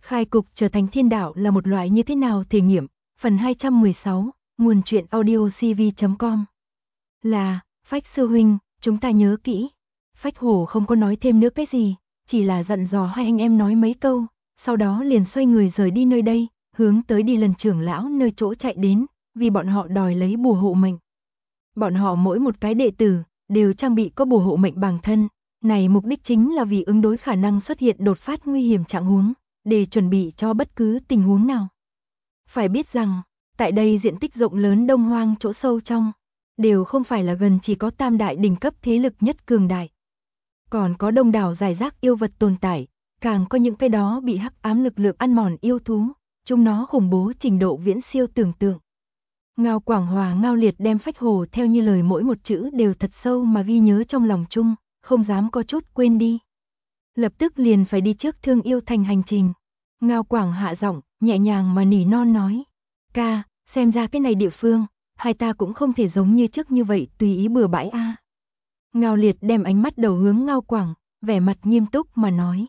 Khai cục trở thành thiên đạo là một loại như thế nào thể nghiệm, phần 216, nguồn truyện audio cv.com. Là, Phách sư huynh, chúng ta nhớ kỹ. Phách Hổ không có nói thêm nữa cái gì, chỉ là dặn dò hai anh em nói mấy câu, sau đó liền xoay người rời đi nơi đây, hướng tới đi lần trưởng lão nơi chỗ chạy đến, vì bọn họ đòi lấy bùa hộ mệnh. Bọn họ mỗi một cái đệ tử, đều trang bị có bùa hộ mệnh bằng thân, này mục đích chính là vì ứng đối khả năng xuất hiện đột phát nguy hiểm trạng huống, để chuẩn bị cho bất cứ tình huống nào. Phải biết rằng, tại đây diện tích rộng lớn Đông Hoang chỗ sâu trong, đều không phải là gần chỉ có tam đại đỉnh cấp thế lực nhất cường đại. Còn có đông đảo rải rác yêu vật tồn tại, càng có những cái đó bị hắc ám lực lượng ăn mòn yêu thú, chúng nó khủng bố trình độ viễn siêu tưởng tượng. Ngao Quảng Hòa Ngao Liệt đem Phách Hồ theo như lời mỗi một chữ đều thật sâu mà ghi nhớ trong lòng chung, không dám có chút quên đi. Lập tức liền phải đi trước Thương Yêu Thành hành trình. Ngao Quảng hạ giọng, nhẹ nhàng mà nỉ non nói. Ca, xem ra cái này địa phương, hai ta cũng không thể giống như trước như vậy tùy ý bừa bãi a. Ngao Liệt đem ánh mắt đầu hướng Ngao Quảng, vẻ mặt nghiêm túc mà nói.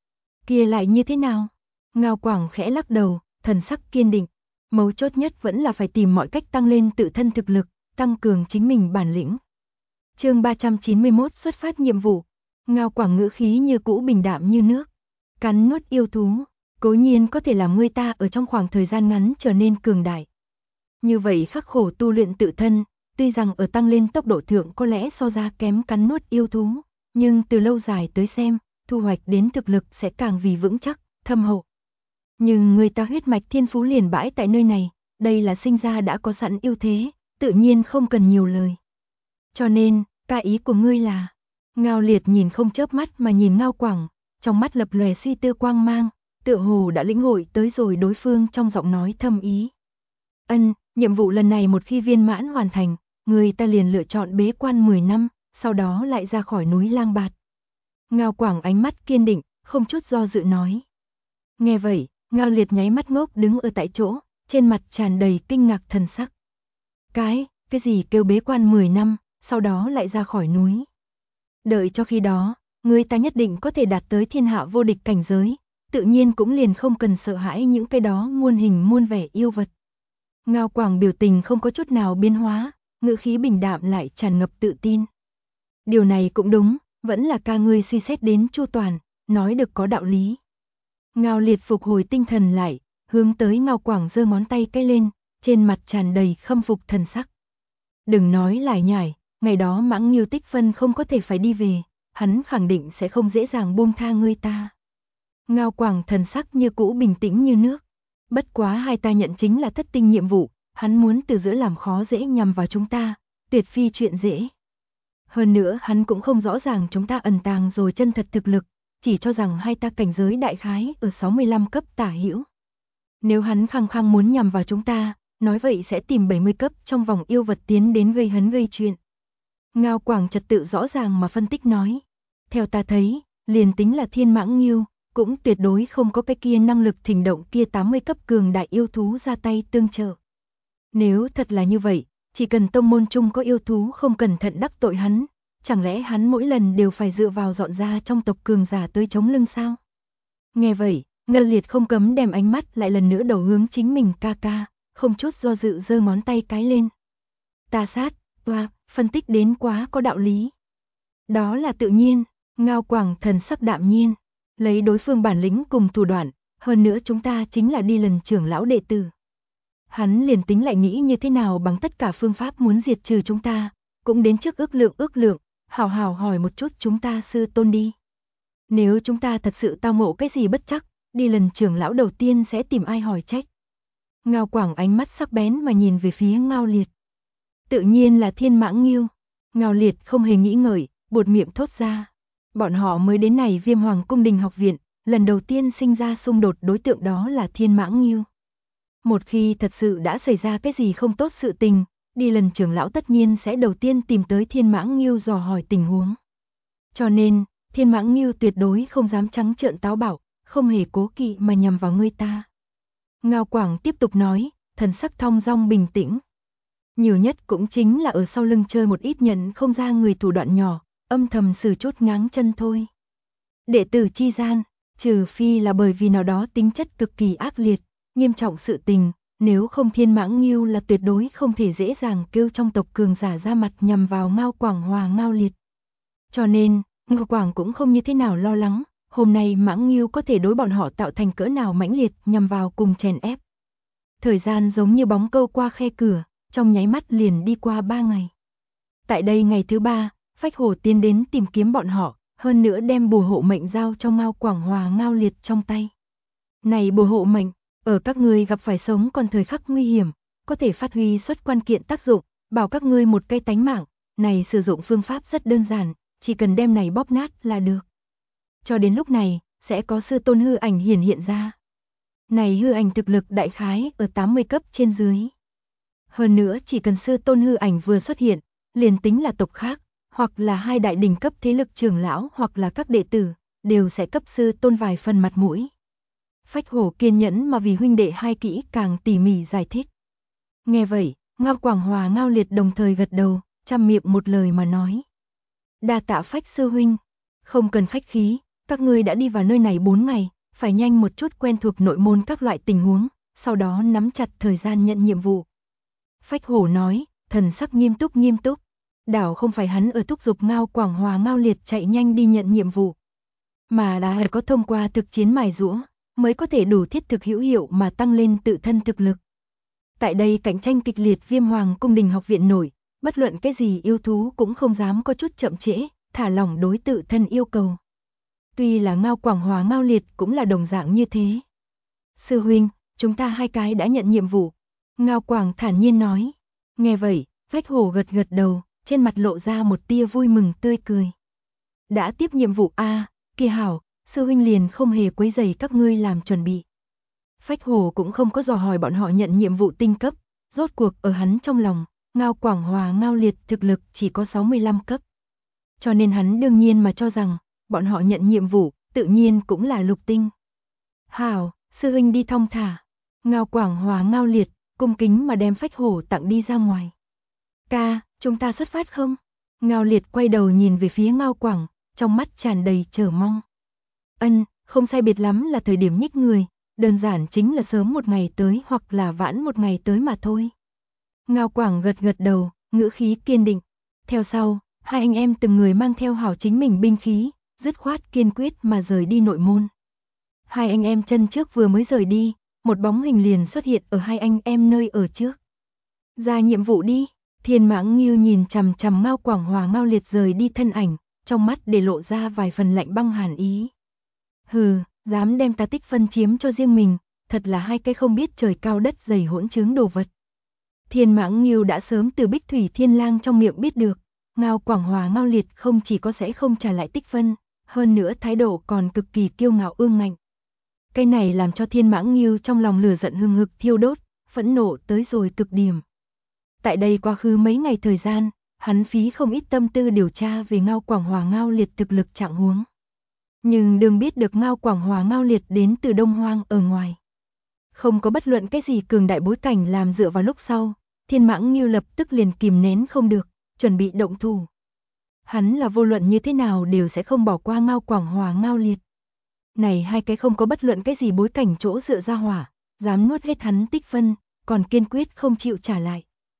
Kia lại như thế nào? Ngao Quảng khẽ lắc đầu, thần sắc kiên định. Mấu chốt nhất vẫn là phải tìm mọi cách tăng lên tự thân thực lực, tăng cường chính mình bản lĩnh. Chương 391 xuất phát nhiệm vụ. Ngao Quảng ngữ khí như cũ bình đạm như nước. Cắn nuốt yêu thú, cố nhiên có thể làm người ta ở trong khoảng thời gian ngắn trở nên cường đại. Như vậy khắc khổ tu luyện tự thân, tuy rằng ở tăng lên tốc độ thượng có lẽ so ra kém cắn nuốt yêu thú, nhưng từ lâu dài tới xem, thu hoạch đến thực lực sẽ càng vì vững chắc, thâm hậu. Nhưng người ta huyết mạch thiên phú liền bãi tại nơi này, đây là sinh ra đã có sẵn ưu thế, tự nhiên không cần nhiều lời. Cho nên, ca ý của ngươi là... Ngao Liệt nhìn không chớp mắt mà nhìn Ngao Quảng, trong mắt lập lòe suy tư quang mang, tựa hồ đã lĩnh hội tới rồi đối phương trong giọng nói thâm ý. Nhiệm vụ lần này một khi viên mãn hoàn thành, người ta liền lựa chọn bế quan 10 năm, sau đó lại ra khỏi núi Lang Bạt. Ngao Quảng ánh mắt kiên định, không chút do dự nói. Nghe vậy, Ngao Liệt nháy mắt ngốc đứng ở tại chỗ, trên mặt tràn đầy kinh ngạc thần sắc. Cái gì kêu bế quan 10 năm, sau đó lại ra khỏi núi. Đợi cho khi đó, người ta nhất định có thể đạt tới thiên hạ vô địch cảnh giới, tự nhiên cũng liền không cần sợ hãi những cái đó muôn hình muôn vẻ yêu vật. Ngao Quảng biểu tình không có chút nào biến hóa, ngữ khí bình đạm lại tràn ngập tự tin. Điều này cũng đúng, vẫn là ca ngươi suy xét đến chu toàn, nói được có đạo lý. Ngao Liệt phục hồi tinh thần lại, hướng tới Ngao Quảng giơ ngón tay cái lên, trên mặt tràn đầy khâm phục thần sắc. Đừng nói lải nhải, ngày đó Mãng Nghiêu Tích Phân không có thể phải đi về, hắn khẳng định sẽ không dễ dàng buông tha ngươi ta. Ngao Quảng thần sắc như cũ bình tĩnh như nước. Bất quá hai ta nhận chính là thất tinh nhiệm vụ, hắn muốn từ giữa làm khó dễ nhằm vào chúng ta, tuyệt phi chuyện dễ. Hơn nữa hắn cũng không rõ ràng chúng ta ẩn tàng rồi chân thật thực lực, chỉ cho rằng hai ta cảnh giới đại khái ở 65 cấp tả hữu. Nếu hắn khăng khăng muốn nhằm vào chúng ta, nói vậy sẽ tìm 70 cấp trong vòng yêu vật tiến đến gây hấn gây chuyện. Ngao Quảng trật tự rõ ràng mà phân tích nói. Theo ta thấy, liền tính là Thiên Mãng Nghiêu, cũng tuyệt đối không có cái kia năng lực thỉnh động kia 80 cấp cường đại yêu thú ra tay tương trợ. Nếu thật là như vậy, chỉ cần tông môn chung có yêu thú không cẩn thận đắc tội hắn, chẳng lẽ hắn mỗi lần đều phải dựa vào dọn ra trong tộc cường giả tới chống lưng sao? Nghe vậy, Ngao Liệt không cấm đem ánh mắt lại lần nữa đầu hướng chính mình ca ca, không chút do dự giơ ngón tay cái lên. Ta sát, phân tích đến quá có đạo lý. Đó là tự nhiên, Ngao Quảng thần sắc đạm nhiên, lấy đối phương bản lĩnh cùng thủ đoạn, hơn nữa chúng ta chính là đi lần trưởng lão đệ tử. Hắn liền tính lại nghĩ như thế nào bằng tất cả phương pháp muốn diệt trừ chúng ta, cũng đến trước ước lượng, hào hào hỏi một chút chúng ta sư tôn đi. Nếu chúng ta thật sự tao ngộ cái gì bất chắc, đi lần trưởng lão đầu tiên sẽ tìm ai hỏi trách. Ngao Quảng ánh mắt sắc bén mà nhìn về phía Ngao Liệt. Tự nhiên là Thiên Mãng Nghiêu. Ngao Liệt không hề nghĩ ngợi, buột miệng thốt ra. Bọn họ mới đến này Viêm Hoàng Cung Đình học viện, lần đầu tiên sinh ra xung đột đối tượng đó là Thiên Mãng Nghiêu. Một khi thật sự đã xảy ra cái gì không tốt sự tình, đi lần trưởng lão tất nhiên sẽ đầu tiên tìm tới Thiên Mãng Nghiêu dò hỏi tình huống. Cho nên, Thiên Mãng Nghiêu tuyệt đối không dám trắng trợn táo bạo, không hề cố kỵ mà nhằm vào ngươi ta. Ngao Quảng tiếp tục nói, thần sắc thong dong bình tĩnh. Nhiều nhất cũng chính là ở sau lưng chơi một ít nhận không ra người thủ đoạn nhỏ, âm thầm xử chút ngáng chân thôi. Đệ tử chi gian, Trừ phi là bởi vì nào đó tính chất cực kỳ ác liệt, nghiêm trọng sự tình, nếu không Thiên Mãng Nghiêu là tuyệt đối không thể dễ dàng kêu trong tộc cường giả ra mặt nhằm vào Ngao Quảng Hòa Ngao Liệt. Cho nên, Ngao Quảng cũng không như thế nào lo lắng, hôm nay Mãng Nghiêu có thể đối bọn họ tạo thành cỡ nào mãnh liệt nhằm vào cùng chèn ép. Thời gian giống như bóng câu qua khe cửa, trong nháy mắt liền đi qua 3 ngày. Tại đây ngày thứ 3, Phách Hổ tiến đến tìm kiếm bọn họ, hơn nữa đem bùa hộ mệnh giao cho Ngao Quảng Hòa Ngao Liệt trong tay. Này bùa hộ mệnh, ở các ngươi gặp phải sống còn thời khắc nguy hiểm, có thể phát huy xuất quan kiện tác dụng, bảo các ngươi một cây tánh mạng. Này sử dụng phương pháp rất đơn giản, chỉ cần đem này bóp nát là được. Cho đến lúc này, sẽ có sư tôn hư ảnh hiển hiện ra. Này hư ảnh thực lực đại khái ở 80 cấp trên dưới. Hơn nữa chỉ cần sư tôn hư ảnh vừa xuất hiện, liền tính là tộc khác, hoặc là hai đại đỉnh cấp thế lực trưởng lão hoặc là các đệ tử, đều sẽ cấp sư tôn vài phần mặt mũi. Phách Hổ kiên nhẫn mà vì huynh đệ hai kỹ càng tỉ mỉ giải thích. Nghe vậy, Ngao Quảng Hòa Ngao Liệt đồng thời gật đầu, trăm miệng một lời mà nói. Đa tạ Phách sư huynh, không cần khách khí, các ngươi đã đi vào nơi này 4 ngày, phải nhanh một chút quen thuộc nội môn các loại tình huống, sau đó nắm chặt thời gian nhận nhiệm vụ. Phách Hổ nói, thần sắc nghiêm túc. Đảo không phải hắn ở thúc giục Ngao Quảng Hòa Ngao Liệt chạy nhanh đi nhận nhiệm vụ, mà đã có thông qua thực chiến mài giũa, mới có thể đủ thiết thực hữu hiệu mà tăng lên tự thân thực lực. Tại đây cạnh tranh kịch liệt Viêm Hoàng cung đình học viện nổi, bất luận cái gì yêu thú cũng không dám có chút chậm trễ, thả lỏng đối tự thân yêu cầu. Tuy là Ngao Quảng Hòa Ngao Liệt cũng là đồng dạng như thế. Sư huynh, chúng ta hai cái đã nhận nhiệm vụ. Ngao Quảng thản nhiên nói. Nghe vậy, Phách Hổ gật đầu, trên mặt lộ ra một tia vui mừng tươi cười. Đã tiếp nhiệm vụ a, kia hảo, sư huynh liền không hề quấy rầy các ngươi làm chuẩn bị. Phách Hổ cũng không có dò hỏi bọn họ nhận nhiệm vụ tinh cấp, rốt cuộc ở hắn trong lòng, Ngao Quảng Hòa Ngao Liệt thực lực chỉ có 65 cấp. Cho nên hắn đương nhiên mà cho rằng, bọn họ nhận nhiệm vụ, tự nhiên cũng là lục tinh. Hảo, sư huynh đi thong thả. Ngao Quảng Hòa Ngao Liệt, cung kính mà đem Phách Hổ tặng đi ra ngoài. Ca, chúng ta xuất phát không? Ngao Liệt quay đầu nhìn về phía Ngao Quảng, trong mắt tràn đầy chờ mong. Ân, không sai biệt lắm là thời điểm nhích người, đơn giản chính là sớm một ngày tới hoặc là vãn một ngày tới mà thôi. Ngao Quảng gật đầu, ngữ khí kiên định. Theo sau, hai anh em từng người mang theo hảo chính mình binh khí, dứt khoát kiên quyết mà rời đi nội môn. Hai anh em chân trước vừa mới rời đi, một bóng hình liền xuất hiện ở hai anh em nơi ở trước. Ra nhiệm vụ đi. Thiên Mãng Nghiêu nhìn chằm chằm Ngao Quảng Hòa Ngao Liệt rời đi thân ảnh, trong mắt để lộ ra vài phần lạnh băng hàn ý. Hừ, dám đem ta tích phân chiếm cho riêng mình, thật là hai cái không biết trời cao đất dày hỗn trướng đồ vật. Thiên Mãng Nghiêu đã sớm từ Bích Thủy Thiên Lang trong miệng biết được, Ngao Quảng Hòa Ngao Liệt không chỉ có sẽ không trả lại tích phân, hơn nữa thái độ còn cực kỳ kiêu ngạo ương ngạnh. Cái này làm cho Thiên Mãng Nghiêu trong lòng lửa giận hừng hực thiêu đốt, phẫn nộ tới rồi cực điểm. Tại đây quá khứ mấy ngày thời gian, hắn phí không ít tâm tư điều tra về Ngao Quảng Hòa Ngao Liệt thực lực trạng huống. Nhưng đừng biết được Ngao Quảng Hòa Ngao Liệt đến từ Đông Hoang ở ngoài. Không có bất luận cái gì cường đại bối cảnh làm dựa vào lúc sau, Thiên Mãng Nghiêu lập tức liền kìm nén không được, chuẩn bị động thủ. Hắn là vô luận như thế nào đều sẽ không bỏ qua Ngao Quảng Hòa Ngao Liệt. Này hai cái không có bất luận cái gì bối cảnh chỗ dựa ra hỏa, dám nuốt hết hắn tích phân, còn kiên quyết không chịu trả lại.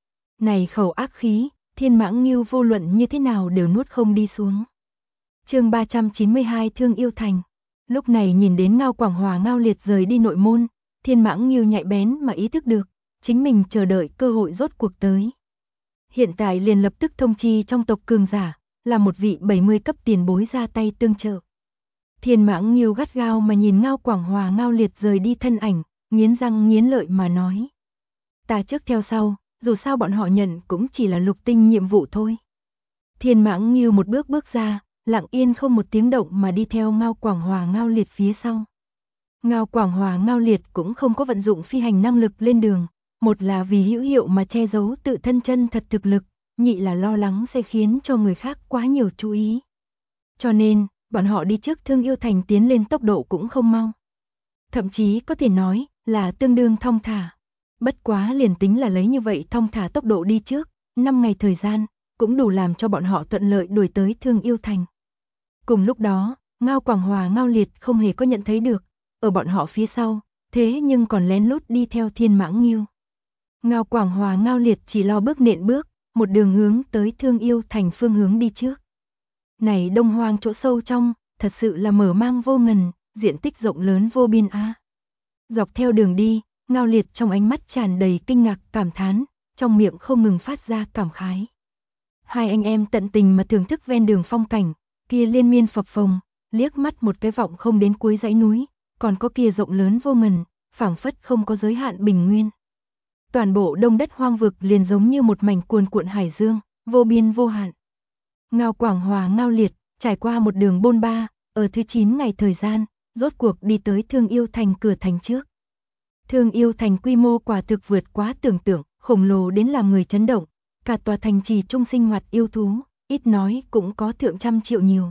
Này khẩu ác khí, Thiên Mãng Nghiêu vô luận như thế nào đều nuốt không đi xuống. Chương 392 Thương Yêu Thành. Lúc này nhìn đến Ngao Quảng Hòa Ngao Liệt rời đi nội môn, Thiên Mãng Nghiêu nhạy bén mà ý thức được, chính mình chờ đợi cơ hội rốt cuộc tới. Hiện tại liền lập tức thông chi trong tộc cường giả, là một vị 70 cấp tiền bối ra tay tương trợ. Thiên Mãng Nghiêu gắt gao mà nhìn Ngao Quảng Hòa Ngao Liệt rời đi thân ảnh, nghiến răng nghiến lợi mà nói. Ta trước theo sau, dù sao bọn họ nhận cũng chỉ là lục tinh nhiệm vụ thôi. Thiên Mãng Nghiêu một bước bước ra, lặng yên không một tiếng động mà đi theo Ngao Quảng Hòa Ngao Liệt phía sau. Ngao Quảng Hòa Ngao Liệt cũng không có vận dụng phi hành năng lực lên đường, một là vì hữu hiệu mà che giấu tự thân chân thật thực lực, nhị là lo lắng sẽ khiến cho người khác quá nhiều chú ý. Cho nên, bọn họ đi trước Thương Yêu Thành tiến lên tốc độ cũng không mau. Thậm chí có thể nói là tương đương thong thả. Bất quá liền tính là lấy như vậy thong thả tốc độ đi trước, 5 ngày thời gian, cũng đủ làm cho bọn họ thuận lợi đuổi tới Thương Yêu Thành. Cùng lúc đó, Ngao Quảng Hòa Ngao Liệt không hề có nhận thấy được, ở bọn họ phía sau, thế nhưng còn lén lút đi theo Thiên Mãng Nghiêu. Ngao Quảng Hòa Ngao Liệt chỉ lo bước nện bước, một đường hướng tới Thương Yêu Thành phương hướng đi trước. Này Đông Hoang chỗ sâu trong, thật sự là mở mang vô ngần, diện tích rộng lớn vô biên a. Dọc theo đường đi, Ngao Liệt trong ánh mắt tràn đầy kinh ngạc, cảm thán, trong miệng không ngừng phát ra cảm khái. Hai anh em tận tình mà thưởng thức ven đường phong cảnh, kia liên miên phập phồng, liếc mắt một cái vọng không đến cuối dãy núi, còn có kia rộng lớn vô ngần, phảng phất không có giới hạn bình nguyên. Toàn bộ đông đất hoang vực liền giống như một mảnh cuồn cuộn hải dương, vô biên vô hạn. Ngao Quảng Hòa Ngao Liệt, trải qua một đường bôn ba, ở thứ 9 ngày thời gian, rốt cuộc đi tới Thương Yêu Thành cửa thành trước. Thương Yêu Thành quy mô quả thực vượt quá tưởng tượng, khổng lồ đến làm người chấn động, cả tòa thành trì trung sinh hoạt yêu thú, ít nói cũng có thượng trăm triệu nhiều.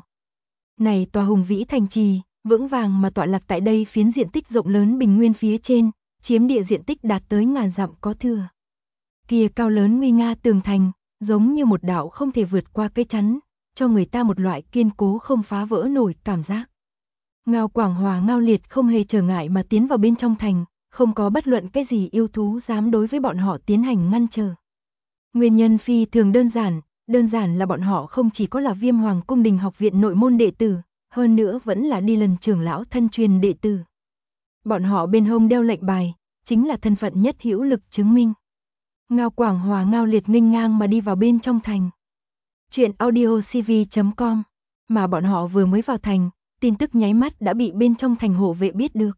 Này tòa hùng vĩ thành trì, vững vàng mà tọa lạc tại đây phiến diện tích rộng lớn bình nguyên phía trên, chiếm địa diện tích đạt tới ngàn dặm có thừa. Kia cao lớn nguy nga tường thành, giống như một đạo không thể vượt qua cây chắn, cho người ta một loại kiên cố không phá vỡ nổi cảm giác. Ngao Quảng Hòa Ngao Liệt không hề trở ngại mà tiến vào bên trong thành, không có bất luận cái gì yêu thú dám đối với bọn họ tiến hành ngăn trở. Nguyên nhân phi thường đơn giản là bọn họ không chỉ có là Viêm Hoàng Cung Đình học viện nội môn đệ tử, hơn nữa vẫn là đi lần trưởng lão thân truyền đệ tử. Bọn họ bên hông đeo lệnh bài, chính là thân phận nhất hữu lực chứng minh. Ngao Quảng Hòa Ngao Liệt nghênh ngang mà đi vào bên trong thành. Chuyện audiocv.com, mà bọn họ vừa mới vào thành, tin tức nháy mắt đã bị bên trong thành hộ vệ biết được.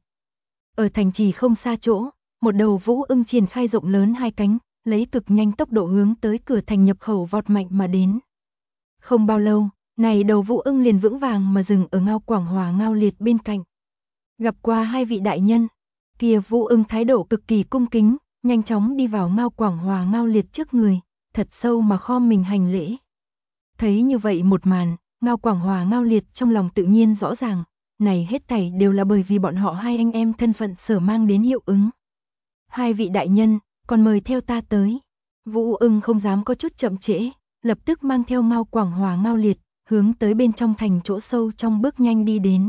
Ở thành trì không xa chỗ, một đầu vũ ưng triển khai rộng lớn hai cánh, lấy cực nhanh tốc độ hướng tới cửa thành nhập khẩu vọt mạnh mà đến. Không bao lâu, này đầu vũ ưng liền vững vàng mà dừng ở Ngao Quảng Hòa Ngao Liệt bên cạnh. Gặp qua hai vị đại nhân, kia vũ ưng thái độ cực kỳ cung kính, nhanh chóng đi vào Ngao Quảng Hòa Ngao Liệt trước người, thật sâu mà khom mình hành lễ. Thấy như vậy một màn, Ngao Quảng Hòa Ngao Liệt trong lòng tự nhiên rõ ràng, này hết thảy đều là bởi vì bọn họ hai anh em thân phận sở mang đến hiệu ứng. Hai vị đại nhân, còn mời theo ta tới. Vũ ưng không dám có chút chậm trễ, lập tức mang theo Ngao Quảng Hòa Ngao Liệt, hướng tới bên trong thành chỗ sâu trong bước nhanh đi đến.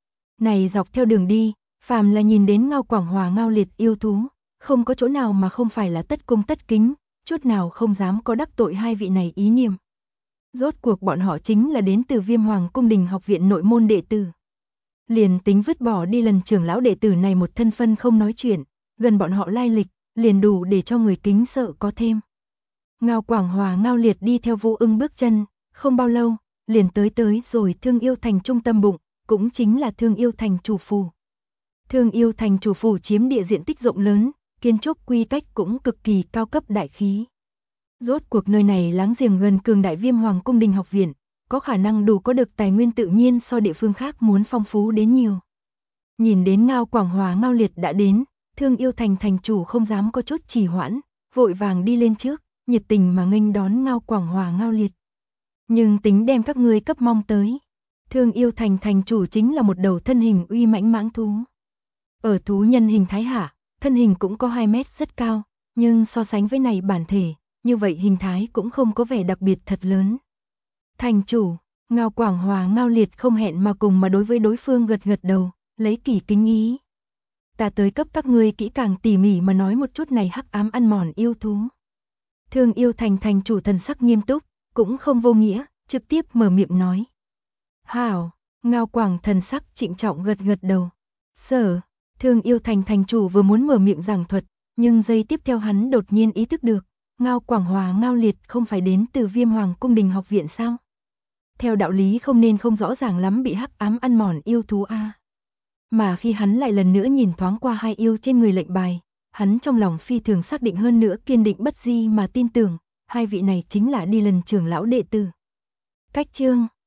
Này dọc theo đường đi, phàm là nhìn đến Ngao Quảng Hòa Ngao Liệt yêu thú, không có chỗ nào mà không phải là tất cung tất kính, chút nào không dám có đắc tội hai vị này ý niệm. Rốt cuộc bọn họ chính là đến từ Viêm Hoàng Cung Đình học viện nội môn đệ tử. Liền tính vứt bỏ đi lần trưởng lão đệ tử này một thân phân không nói chuyện, gần bọn họ lai lịch, liền đủ để cho người kính sợ có thêm. Ngao Quảng Hòa Ngao Liệt đi theo Vũ ưng bước chân, không bao lâu, liền tới rồi Thương Yêu Thành trung tâm bụng, cũng chính là Thương Yêu Thành chủ phủ. Thương Yêu Thành chủ phủ chiếm địa diện tích rộng lớn, kiến trúc quy cách cũng cực kỳ cao cấp đại khí. Rốt cuộc nơi này láng giềng gần cường đại Viêm Hoàng Cung Đình học viện, có khả năng đủ có được tài nguyên tự nhiên so địa phương khác muốn phong phú đến nhiều. Nhìn đến Ngao Quảng Hòa Ngao Liệt đã đến, Thương Yêu Thành thành chủ không dám có chút trì hoãn, vội vàng đi lên trước, nhiệt tình mà nghênh đón Ngao Quảng Hòa Ngao Liệt. Nhưng tính đem các ngươi cấp mong tới. Thương Yêu Thành thành chủ chính là một đầu thân hình uy mãnh mãng thú. Ở thú nhân hình thái hạ, thân hình cũng có 2 mét rất cao, nhưng so sánh với này bản thể, như vậy hình thái cũng không có vẻ đặc biệt thật lớn. Thành chủ, Ngao Quảng Hòa Ngao Liệt không hẹn mà cùng mà đối với đối phương gật gật đầu, lấy kỳ kính ý. Ta tới cấp các ngươi kỹ càng tỉ mỉ mà nói một chút này hắc ám ăn mòn yêu thú. Thương Yêu Thành thành chủ thần sắc nghiêm túc, cũng không vô nghĩa, trực tiếp mở miệng nói. Hảo, Ngao Quảng thần sắc trịnh trọng gật gật đầu. Sở, Thương Yêu Thành thành chủ vừa muốn mở miệng giảng thuật, nhưng giây tiếp theo hắn đột nhiên ý thức được, Ngao Quảng Hòa Ngao Liệt không phải đến từ Viêm Hoàng Cung Đình học viện sao? Theo đạo lý không nên không rõ ràng lắm bị hắc ám ăn mòn yêu thú a. Mà khi hắn lại lần nữa nhìn thoáng qua hai yêu trên người lệnh bài, hắn trong lòng phi thường xác định hơn nữa kiên định bất di mà tin tưởng, hai vị này chính là đi lần trưởng lão đệ tử. Cách chương